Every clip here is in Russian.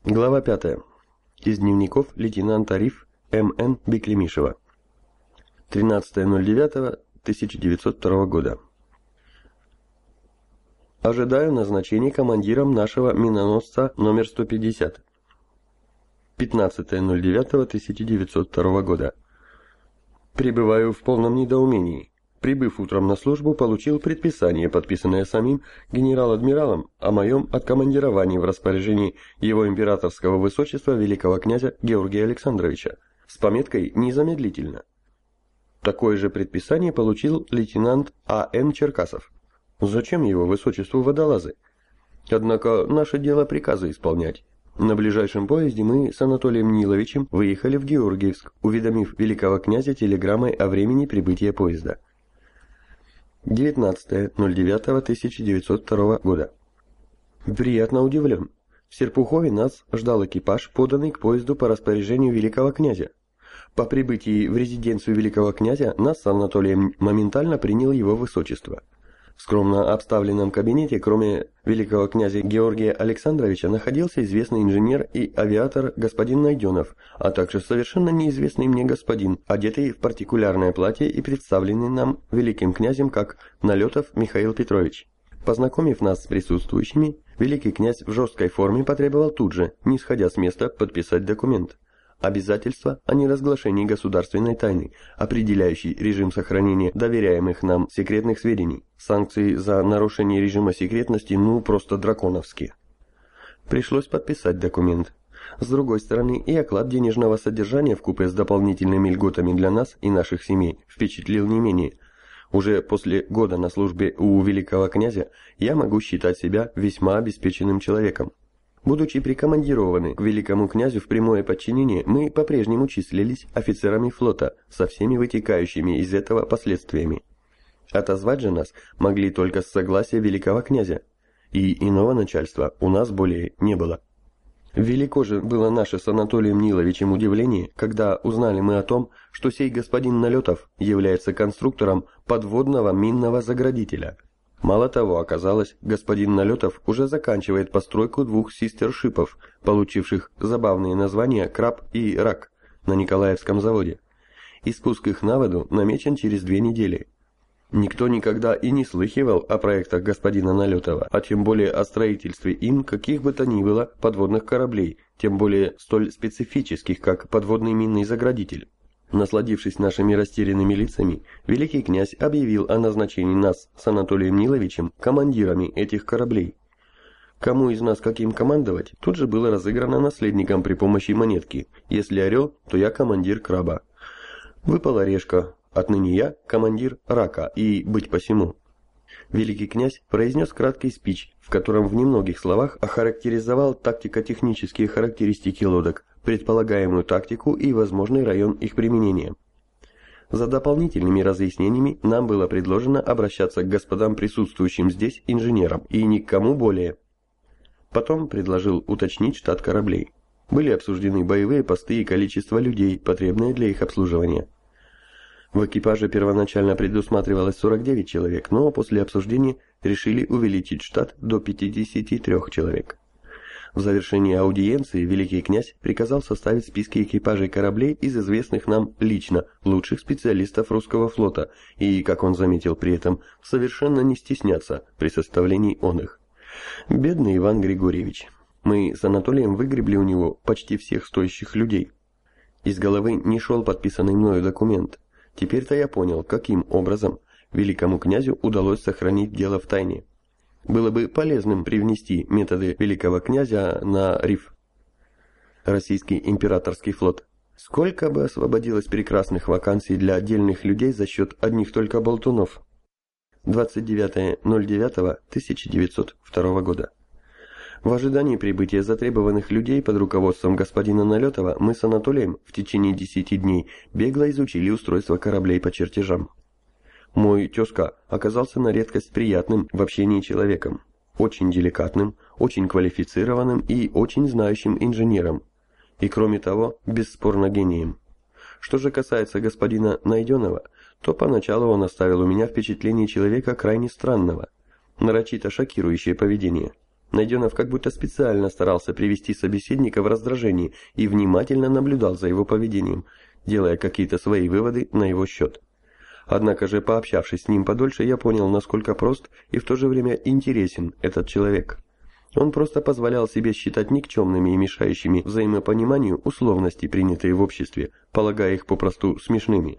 Глава 5. Из дневников лейтенанта РИФ М.Н. Беклемишева. 13.09.1902 года. Ожидаю назначения командиром нашего миноносца номер 150. 15.09.1902 года. Пребываю в полном недоумении. Прибыв утром на службу, получил предписание, подписанное самим генерал-адмиралом, о моем откомандировании в распоряжении его императорского высочества великого князя Георгия Александровича с пометкой «Незамедлительно». Такое же предписание получил лейтенант А.Н. Черкасов. Зачем его высочеству водолазы? Однако наше дело приказы исполнять. На ближайшем поезде мы с Анатолием Ниловичем выехали в Георгиевск, уведомив великого князя телеграммой о времени прибытия поезда. 19.09.1902 года. Приятно удивлен. В Серпухове нас ждал экипаж, поданный к поезду по распоряжению великого князя. По прибытии в резиденцию великого князя нас с Анатолием моментально принял его высочество. В скромно обставленном кабинете, кроме великого князя Георгия Александровича, находился известный инженер и авиатор господин Найденов, а также совершенно неизвестный мне господин, одетый в партикулярное платье и представленный нам великим князем как Налетов Михаил Петрович. Познакомив нас с присутствующими, великий князь в жесткой форме потребовал тут же, не сходя с места, подписать документ. Обязательства о неразглашении государственной тайны, определяющий режим сохранения доверяемых нам секретных сведений. Санкции за нарушение режима секретности просто драконовские. Пришлось подписать документ. С другой стороны, и оклад денежного содержания вкупе с дополнительными льготами для нас и наших семей впечатлил не менее. Уже после года на службе у великого князя я могу считать себя весьма обеспеченным человеком. Будучи прикомандированы к великому князю в прямое подчинение, мы по-прежнему числились офицерами флота со всеми вытекающими из этого последствиями. Отозвать же нас могли только с согласия великого князя, и иного начальства у нас более не было. Велико же было наше с Анатолием Ниловичем удивление, когда узнали мы о том, что сей господин Налетов является конструктором подводного минного заградителя. Мало того, оказалось, господин Налетов уже заканчивает постройку двух систершипов, получивших забавные названия «Краб» и «Рак» на Николаевском заводе. И спуск их на воду намечен через 2 недели. Никто никогда и не слыхивал о проектах господина Налетова, а тем более о строительстве им каких бы то ни было подводных кораблей, тем более столь специфических, как подводный минный заградитель. Насладившись нашими растерянными лицами, великий князь объявил о назначении нас с Анатолием Ниловичем командирами этих кораблей. Кому из нас каким командовать, тут же было разыграно наследником при помощи монетки. Если орел, то я командир краба. Выпала решка, отныне я командир рака, и быть посему. Великий князь произнес краткий спич, в котором в немногих словах охарактеризовал тактико-технические характеристики лодок, предполагаемую тактику и возможный район их применения. За дополнительными разъяснениями нам было предложено обращаться к господам присутствующим здесь инженерам и ни к кому более. Потом предложил уточнить штат кораблей. Были обсуждены боевые посты и количество людей, потребное для их обслуживания. В экипаже первоначально предусматривалось 49 человек, но после обсуждения решили увеличить штат до 53 человек. В завершении аудиенции великий князь приказал составить списки экипажей кораблей из известных нам лично лучших специалистов русского флота и, как он заметил при этом, совершенно не стесняться при составлении их. Бедный Иван Григорьевич. Мы с Анатолием выгребли у него почти всех стоящих людей. Из головы не шел подписанный мною документ. Теперь-то я понял, каким образом великому князю удалось сохранить дело в тайне. Было бы полезным привнести методы великого князя на РИФ. Российский императорский флот. Сколько бы освободилось прекрасных вакансий для отдельных людей за счет одних только болтунов. 29.09.1902 года. В ожидании прибытия затребованных людей под руководством господина Налетова мы с Анатолием в течение 10 дней бегло изучили устройство кораблей по чертежам. Мой тезка оказался на редкость приятным в общении человеком, очень деликатным, очень квалифицированным и очень знающим инженером, и кроме того, бесспорно гением. Что же касается господина Найденова, то поначалу он оставил у меня впечатление человека крайне странного, нарочито шокирующее поведение. Найденов как будто специально старался привести собеседника в раздражение и внимательно наблюдал за его поведением, делая какие-то свои выводы на его счет. Однако же, пообщавшись с ним подольше, я понял, насколько прост и в то же время интересен этот человек. Он просто позволял себе считать никчемными и мешающими взаимопониманию условности, принятые в обществе, полагая их попросту смешными.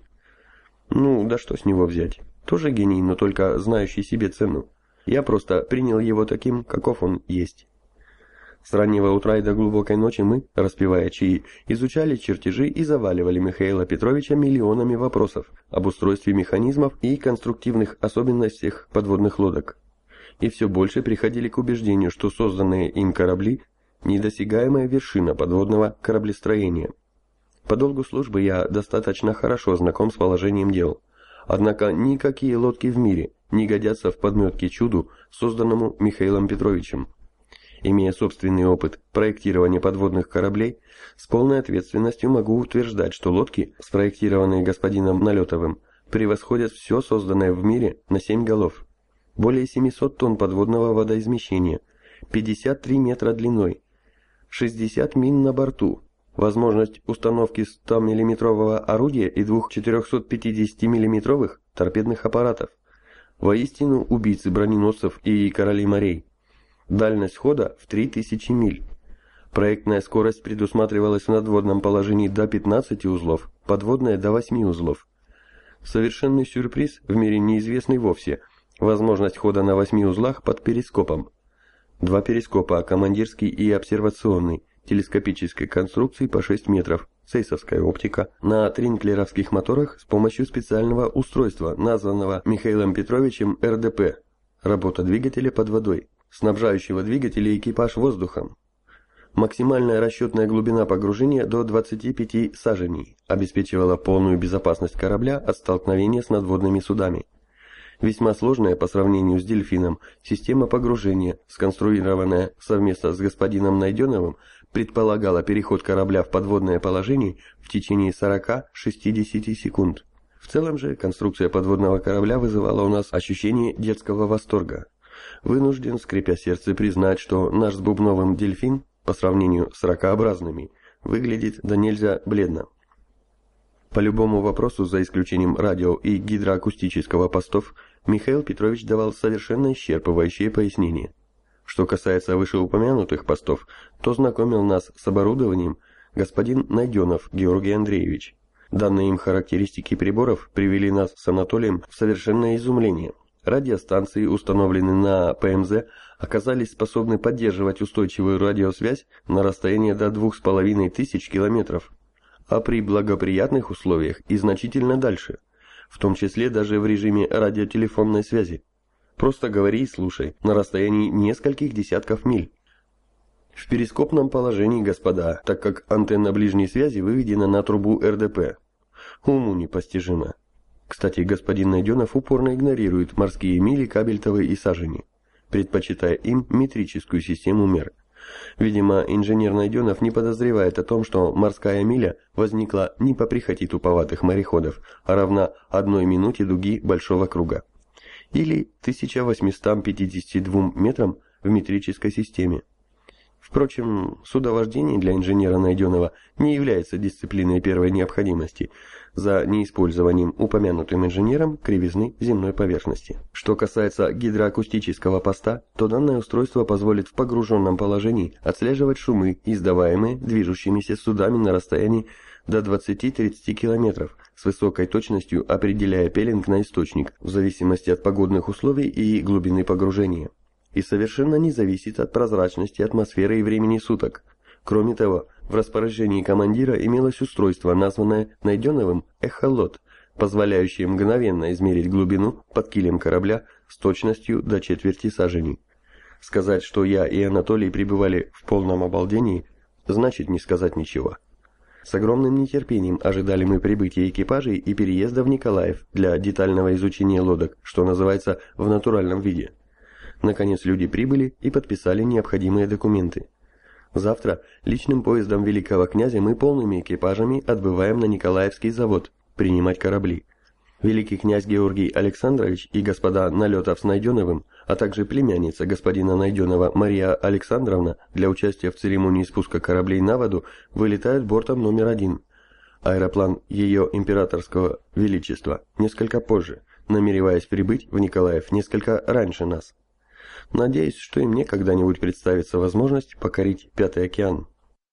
Ну, да что с него взять? Тоже гений, но только знающий себе цену. Я просто принял его таким, каков он есть. С раннего утра и до глубокой ночи мы, распивая чаи, изучали чертежи и заваливали Михаила Петровича миллионами вопросов об устройстве механизмов и конструктивных особенностях подводных лодок. И все больше приходили к убеждению, что созданные им корабли – недосягаемая вершина подводного кораблестроения. По долгу службы я достаточно хорошо знаком с положением дел. Однако никакие лодки в мире не годятся в подметке чуду, созданному Михаилом Петровичем. Имея собственный опыт проектирования подводных кораблей, с полной ответственностью могу утверждать, что лодки, спроектированные господином Налетовым, превосходят все созданное в мире на 7 голов. Более 700 тонн подводного водоизмещения, 53 метра длиной, 60 мин на борту, возможность установки 100 миллиметрового орудия и 2 450 миллиметровых торпедных аппаратов. Воистину убийцы броненосцев и королей морей. Дальность хода в 3000 миль. Проектная скорость предусматривалась в надводном положении до 15 узлов, подводная до 8 узлов. Совершенный сюрприз, в мире неизвестный вовсе, возможность хода на 8 узлах под перископом. 2 перископа, командирский и обсервационный, телескопической конструкции по 6 метров, сейсовская оптика, на тринклеровских моторах с помощью специального устройства, названного Михаилом Петровичем РДП, работа двигателя под водой, снабжающего двигатель и экипаж воздухом. Максимальная расчетная глубина погружения до 25 саженей обеспечивала полную безопасность корабля от столкновения с надводными судами. Весьма сложная по сравнению с «Дельфином» система погружения, сконструированная совместно с господином Найденовым, предполагала переход корабля в подводное положение в течение 40-60 секунд. В целом же конструкция подводного корабля вызывала у нас ощущение детского восторга. Вынужден, скрипя сердце, признать, что наш с бубновым «Дельфин» по сравнению с ракообразными выглядит да нельзя бледно. По любому вопросу, за исключением радио и гидроакустического постов, Михаил Петрович давал совершенно исчерпывающие пояснения. Что касается вышеупомянутых постов, то знакомил нас с оборудованием господин Найденов Георгий Андреевич. Данные им характеристики приборов привели нас с Анатолием в совершенное изумление. Радиостанции, установленные на ПМЗ, оказались способны поддерживать устойчивую радиосвязь на расстоянии до 2500 километров, а при благоприятных условиях и значительно дальше, в том числе даже в режиме радиотелефонной связи. Просто говори и слушай, на расстоянии нескольких десятков миль. В перископном положении, господа, так как антенна ближней связи выведена на трубу РДП. Уму непостижимо. Кстати, господин Найденов упорно игнорирует морские мили, кабельтовые и сажени, предпочитая им метрическую систему мер. Видимо, инженер Найденов не подозревает о том, что морская миля возникла не по прихоти туповатых мореходов, а равна 1 минуте дуги большого круга. Или 1852 метрам в метрической системе. Впрочем, судовождение для инженера Найденова не является дисциплиной первой необходимости, за неиспользованием упомянутым инженером кривизны земной поверхности. Что касается гидроакустического поста, то данное устройство позволит в погруженном положении отслеживать шумы, издаваемые движущимися судами на расстоянии до 20-30 километров, с высокой точностью определяя пеленг на источник, в зависимости от погодных условий и глубины погружения. И совершенно не зависит от прозрачности атмосферы и времени суток. Кроме того, в распоряжении командира имелось устройство, названное Найденовым «Эхолот», позволяющее мгновенно измерить глубину под килем корабля с точностью до четверти сажени. Сказать, что я и Анатолий пребывали в полном обалдении, значит не сказать ничего. С огромным нетерпением ожидали мы прибытия экипажей и переезда в Николаев для детального изучения лодок, что называется, в натуральном виде. Наконец люди прибыли и подписали необходимые документы. Завтра личным поездом великого князя мы полными экипажами отбываем на Николаевский завод принимать корабли. Великий князь Георгий Александрович и господа Налетов с Найденовым, а также племянница господина Найденова Мария Александровна для участия в церемонии спуска кораблей на воду вылетают бортом номер 1. Аэроплан Ее Императорского Величества несколько позже, намереваясь прибыть в Николаев несколько раньше нас. Надеюсь, что и мне когда-нибудь представится возможность покорить Пятый океан.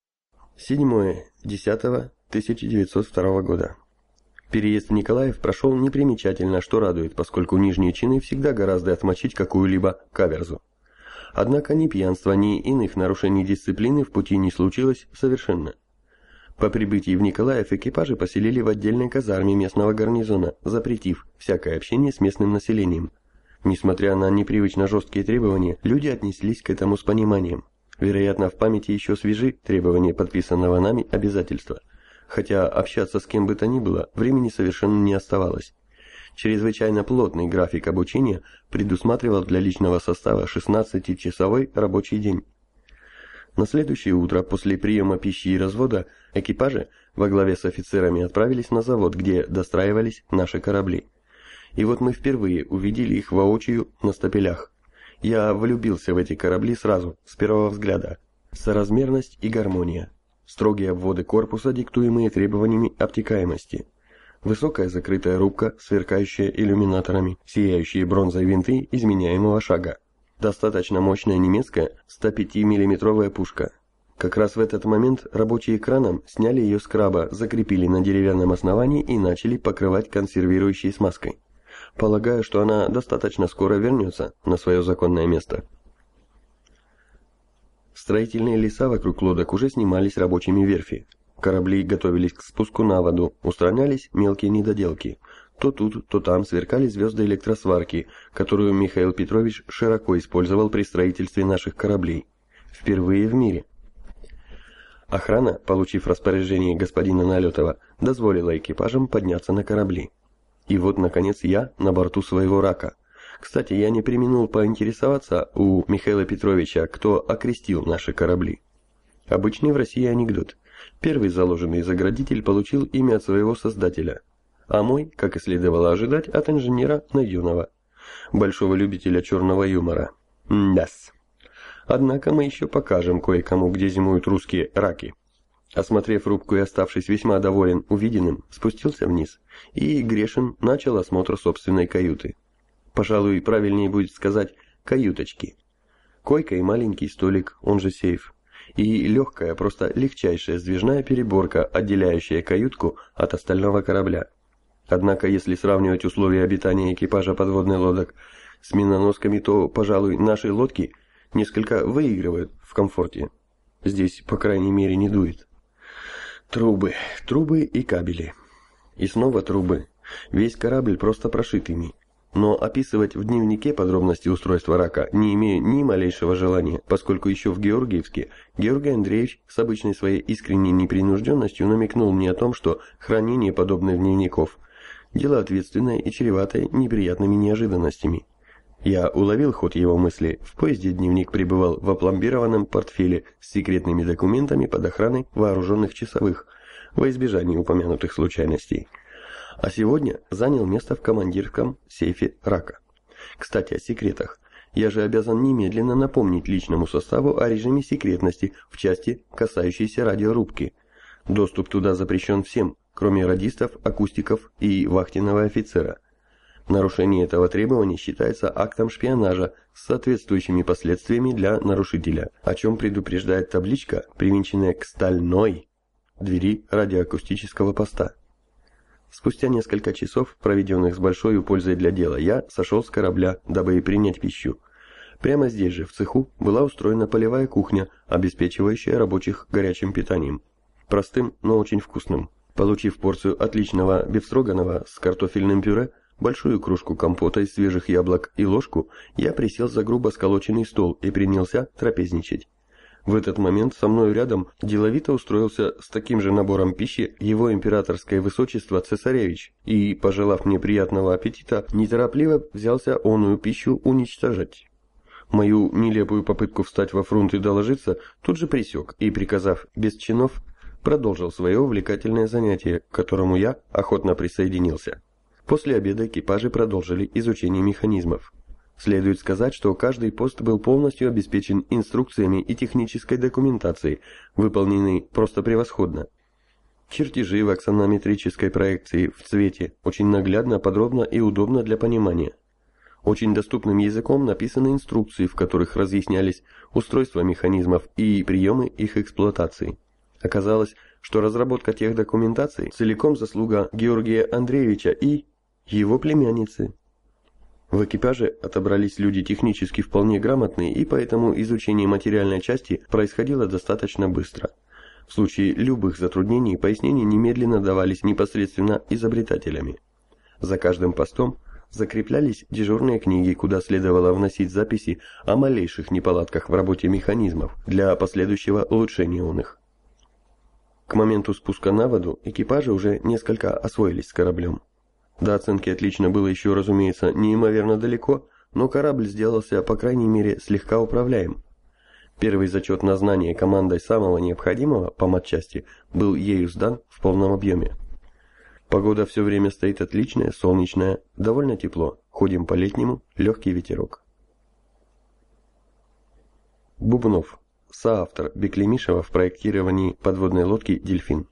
7.10.1902 года. Переезд в Николаев прошел непримечательно, что радует, поскольку нижние чины всегда гораздо отмочить какую-либо каверзу. Однако ни пьянства, ни иных нарушений дисциплины в пути не случилось совершенно. По прибытии в Николаев экипажи поселили в отдельной казарме местного гарнизона, запретив всякое общение с местным населением. Несмотря на непривычно жесткие требования, люди отнеслись к этому с пониманием. Вероятно, в памяти еще свежи требования подписанного нами обязательства. Хотя общаться с кем бы то ни было, времени совершенно не оставалось. Чрезвычайно плотный график обучения предусматривал для личного состава 16-часовой рабочий день. На следующее утро, после приема пищи и развода, экипажи во главе с офицерами отправились на завод, где достраивались наши корабли. И вот мы впервые увидели их воочию на стапелях. Я влюбился в эти корабли сразу, с первого взгляда. Соразмерность и гармония. Строгие обводы корпуса, диктуемые требованиями обтекаемости. Высокая закрытая рубка, сверкающая иллюминаторами, сияющие бронзой винты изменяемого шага. Достаточно мощная немецкая 105 миллиметровая пушка. Как раз в этот момент рабочие краном сняли ее с краба, закрепили на деревянном основании и начали покрывать консервирующей смазкой. Полагаю, что она достаточно скоро вернется на свое законное место. Строительные леса вокруг лодок уже снимались рабочими верфи. Корабли готовились к спуску на воду, устранялись мелкие недоделки. То тут, то там сверкали звезды электросварки, которую Михаил Петрович широко использовал при строительстве наших кораблей. Впервые в мире. Охрана, получив распоряжение господина Налетова, дозволила экипажам подняться на корабли. И вот, наконец, я на борту своего рака. Кстати, я не преминул поинтересоваться у Михаила Петровича, кто окрестил наши корабли. Обычный в России анекдот. Первый заложенный заградитель получил имя от своего создателя, а мой, как и следовало ожидать, от инженера Найденова, большого любителя черного юмора. М-да-с. Однако мы еще покажем кое-кому, где зимуют русские раки. Осмотрев рубку и оставшись весьма доволен увиденным, спустился вниз, и Грешин начал осмотр собственной каюты. Пожалуй, правильнее будет сказать «каюточки». Койка и маленький столик, он же сейф, и легкая, просто легчайшая сдвижная переборка, отделяющая каютку от остального корабля. Однако, если сравнивать условия обитания экипажа подводных лодок с миноносками, то, пожалуй, наши лодки несколько выигрывают в комфорте. Здесь, по крайней мере, не дует. Трубы и кабели. И снова трубы. Весь корабль просто прошит ими. Но описывать в дневнике подробности устройства рака не имею ни малейшего желания, поскольку еще в Георгиевске Георгий Андреевич с обычной своей искренней непринужденностью намекнул мне о том, что хранение подобных дневников – дело ответственное и чреватое неприятными неожиданностями. Я уловил ход его мысли. В поезде дневник пребывал в опломбированном портфеле с секретными документами под охраной вооруженных часовых, во избежание упомянутых случайностей. А сегодня занял место в командирском сейфе рака. Кстати, о секретах. Я же обязан немедленно напомнить личному составу о режиме секретности в части, касающейся радиорубки. Доступ туда запрещен всем, кроме радистов, акустиков и вахтенного офицера. Нарушение этого требования считается актом шпионажа с соответствующими последствиями для нарушителя, о чем предупреждает табличка, привинченная к стальной двери радиоакустического поста. Спустя несколько часов, проведенных с большой пользой для дела, я сошел с корабля, дабы принять пищу. Прямо здесь же, в цеху, была устроена полевая кухня, обеспечивающая рабочих горячим питанием. Простым, но очень вкусным. Получив порцию отличного бефстроганова с картофельным пюре, большую кружку компота из свежих яблок и ложку, я присел за грубо сколоченный стол и принялся трапезничать. В этот момент со мною рядом деловито устроился с таким же набором пищи его императорское высочество цесаревич и, пожелав мне приятного аппетита, неторопливо взялся оную пищу уничтожать. Мою нелепую попытку встать во фронт и доложиться тут же пресек и, приказав без чинов, продолжил свое увлекательное занятие, к которому я охотно присоединился. После обеда экипажи продолжили изучение механизмов. Следует сказать, что каждый пост был полностью обеспечен инструкциями и технической документацией, выполненной просто превосходно. Чертежи в аксонометрической проекции в цвете, очень наглядно, подробно и удобно для понимания. Очень доступным языком написаны инструкции, в которых разъяснялись устройства механизмов и приемы их эксплуатации. Оказалось, что разработка тех документаций целиком заслуга Георгия Андреевича и его племянницы. В экипаже отобрались люди технически вполне грамотные, и поэтому изучение материальной части происходило достаточно быстро. В случае любых затруднений пояснения немедленно давались непосредственно изобретателями. За каждым постом закреплялись дежурные книги, куда следовало вносить записи о малейших неполадках в работе механизмов для последующего улучшения их. К моменту спуска на воду экипажи уже несколько освоились с кораблем. До оценки отлично было еще, разумеется, неимоверно далеко, но корабль сделался, по крайней мере, слегка управляем. Первый зачет на знание командой самого необходимого по матчасти был ею сдан в полном объеме. Погода все время стоит отличная, солнечная, довольно тепло. Ходим по-летнему, легкий ветерок. Бубнов, соавтор Беклемишева в проектировании подводной лодки «Дельфин».